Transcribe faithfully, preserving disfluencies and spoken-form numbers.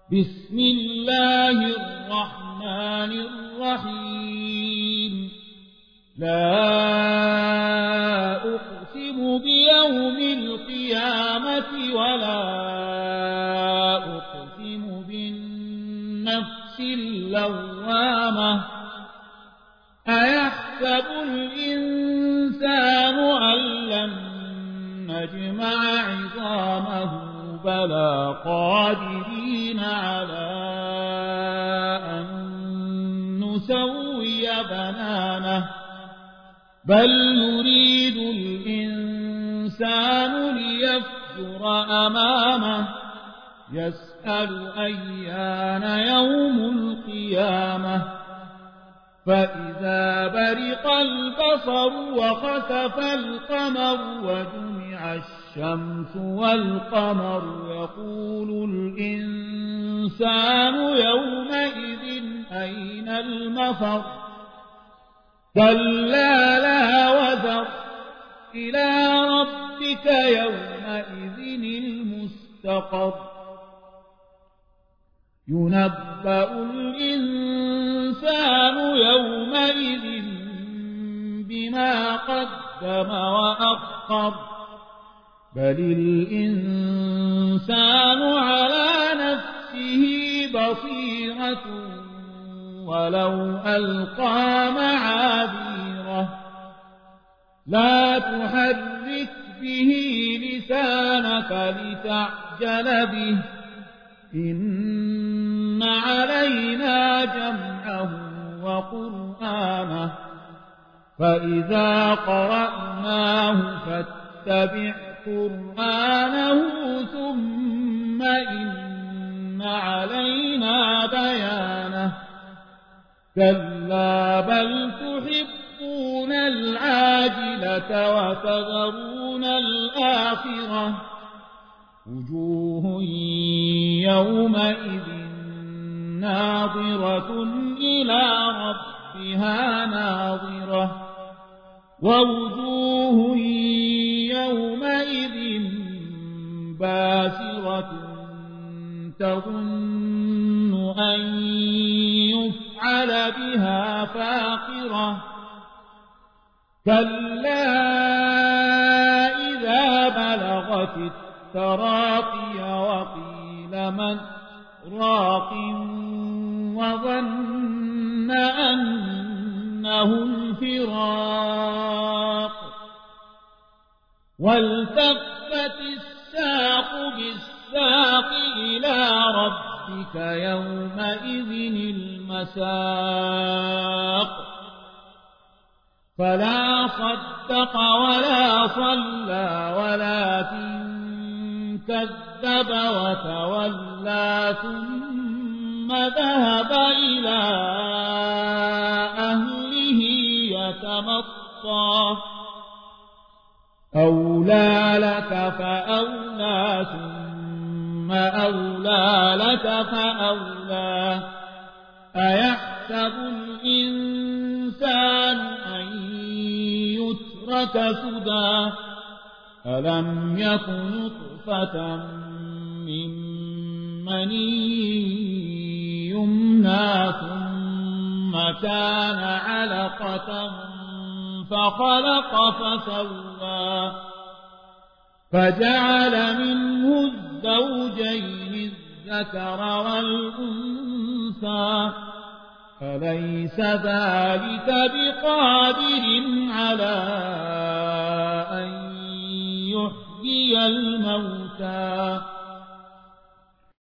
بسم الله الرحمن الرحيم لا أقسم بيوم القيامة ولا أقسم بالنفس اللوامة أيحسب الإنسان أن لن نجمع عظامه بلى قادرين على أن نسوي بنانه بل يريد الإنسان ليفجر أمامه يسأل أيان يوم القيامة فإذا برق البصر وخسف القمر وجمع الشمس والقمر يقول الإنسان يومئذ أين المفر كلا لا وزر إلى ربك يومئذ المستقر ينبأ الإنسان يومئذ بما قدم وأخر بل الإنسان على نفسه بصيرة ولو ألقى معاذيره لا تحرك به لسانك لتعجل به إن علينا جمعه وقرآنه فإذا قرأناه فاتبع قرآنه ثم إن علينا بيانه كلا بل تحبون العاجلة وتذرون الآخرة وجوه يومئذ ناظرة إلى ربها ناظرة ووجوه يومئذ باسرة تظن أن يفعل بها فاقرة كلا إذا بلغت التراقي وقيل من راق وظن أنه الفراق والتفت الساق بالساق إلى ربك يومئذ المساق فلا صدق ولا صلى ولكن كذب وتولى ثم ذهب إلى أهله يتمطى أولى لك فأولى ثم أولى لك فأولى أيحسب الإنسان أن يترك سدى ألم يكن نطفة من مني يمنى ثم كان علقة فخلق فسوى فجعل منه الزوجين الذكر والأنثى أليس ذلك بقادر على أن يحيي الموتى